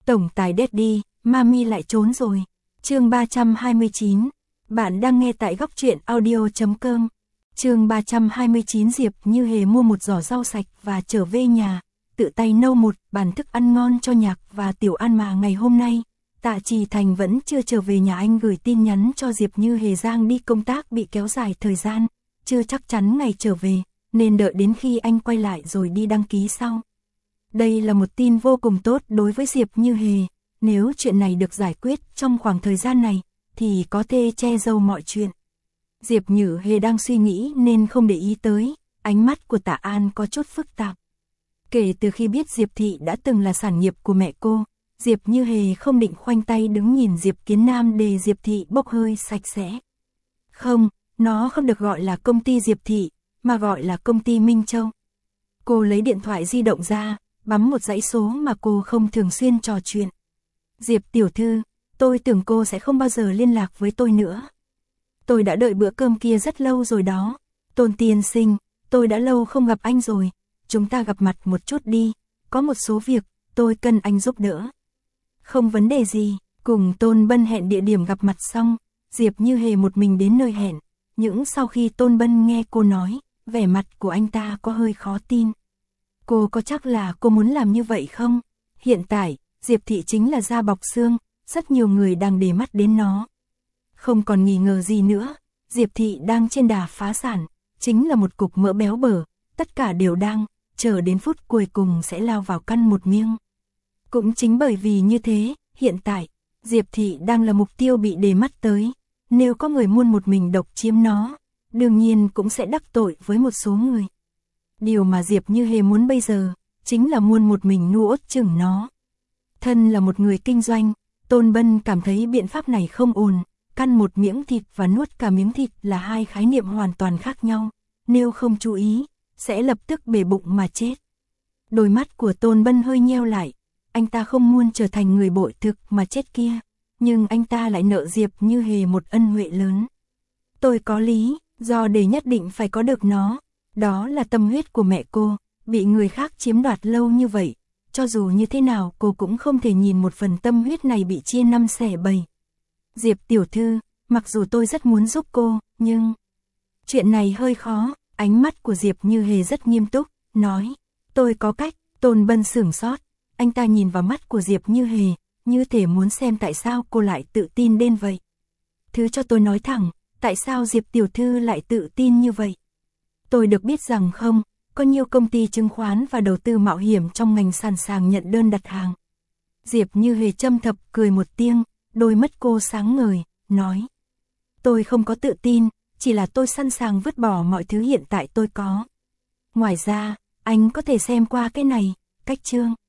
Tổng tài Daddy, Mami lại trốn rồi. Chương 329. Bạn đang nghe tại góc truyện audio.com. Chương 329. Diệp Như Hề mua một giỏ rau sạch và trở về nhà, tự tay nấu một bàn thức ăn ngon cho Nhạc và Tiểu An mà ngày hôm nay. Tạ Trì Thành vẫn chưa trở về nhà, anh gửi tin nhắn cho Diệp Như Hề Giang đi công tác bị kéo dài thời gian, chưa chắc chắn ngày trở về, nên đợi đến khi anh quay lại rồi đi đăng ký sau. Đây là một tin vô cùng tốt đối với Diệp Như Hề, nếu chuyện này được giải quyết trong khoảng thời gian này, thì có thể che giấu mọi chuyện. Diệp Như Hề đang suy nghĩ nên không để ý tới, ánh mắt của Tạ An có chút phức tạp. Kể từ khi biết Diệp Thị đã từng là sản nghiệp của mẹ cô, Diệp Như Hề không định khoanh tay đứng nhìn Diệp Kiến Nam để Diệp Thị bốc hơi sạch sẽ. Không, nó không được gọi là công ty Diệp Thị, mà gọi là công ty Minh Châu. Cô lấy điện thoại di động ra, bấm một dãy số mà cô không thường xuyên trò chuyện. Diệp tiểu thư, tôi tưởng cô sẽ không bao giờ liên lạc với tôi nữa. Tôi đã đợi bữa cơm kia rất lâu rồi đó. Tôn tiên sinh, tôi đã lâu không gặp anh rồi. Chúng ta gặp mặt một chút đi. Có một số việc, tôi cần anh giúp đỡ. Không vấn đề gì. Cùng Tôn Bân hẹn địa điểm gặp mặt xong, Diệp Như Hề một mình đến nơi hẹn. Nhưng sau khi Tôn Bân nghe cô nói, vẻ mặt của anh ta có hơi khó tin. Cô có chắc là cô muốn làm như vậy không? Hiện tại, Diệp Thị chính là da bọc xương, rất nhiều người đang để mắt đến nó. Không còn nghi ngờ gì nữa, Diệp Thị đang trên đà phá sản, chính là một cục mỡ béo bở, tất cả đều đang chờ đến phút cuối cùng sẽ lao vào căn một miếng. Cũng chính bởi vì như thế, hiện tại, Diệp Thị đang là mục tiêu bị để mắt tới, nếu có người muốn một mình độc chiếm nó, đương nhiên cũng sẽ đắc tội với một số người. Điều mà Diệp Như Hề muốn bây giờ, chính là muốn một mình nuốt chửng nó. Thân là một người kinh doanh, Tôn Bân cảm thấy biện pháp này không ổn, căn một miếng thịt và nuốt cả miếng thịt là hai khái niệm hoàn toàn khác nhau, nếu không chú ý, sẽ lập tức bể bụng mà chết. Đôi mắt của Tôn Bân hơi nheo lại, anh ta không muốn trở thành người bội thực mà chết kia, nhưng anh ta lại nợ Diệp Như Hề một ân huệ lớn. Tôi có lý do để nhất định phải có được nó, đó là tâm huyết của mẹ cô, bị người khác chiếm đoạt lâu như vậy. Cho dù như thế nào cô cũng không thể nhìn một phần tâm huyết này bị chia năm xẻ bảy. Diệp tiểu thư, mặc dù tôi rất muốn giúp cô, nhưng chuyện này hơi khó. Ánh mắt của Diệp Như Hề rất nghiêm túc, nói, tôi có cách. Tôn Bân sửng sốt, anh ta nhìn vào mắt của Diệp Như Hề, như thể muốn xem tại sao cô lại tự tin đến vậy. Thứ cho tôi nói thẳng, tại sao Diệp tiểu thư lại tự tin như vậy? Tôi được biết rằng không, có nhiều công ty chứng khoán và đầu tư mạo hiểm trong ngành sẵn sàng nhận đơn đặt hàng. Diệp Như Hề châm thập cười một tiếng, đôi mắt cô sáng ngời, nói. Tôi không có tự tin, chỉ là tôi sẵn sàng vứt bỏ mọi thứ hiện tại tôi có. Ngoài ra, anh có thể xem qua cái này, cách chương.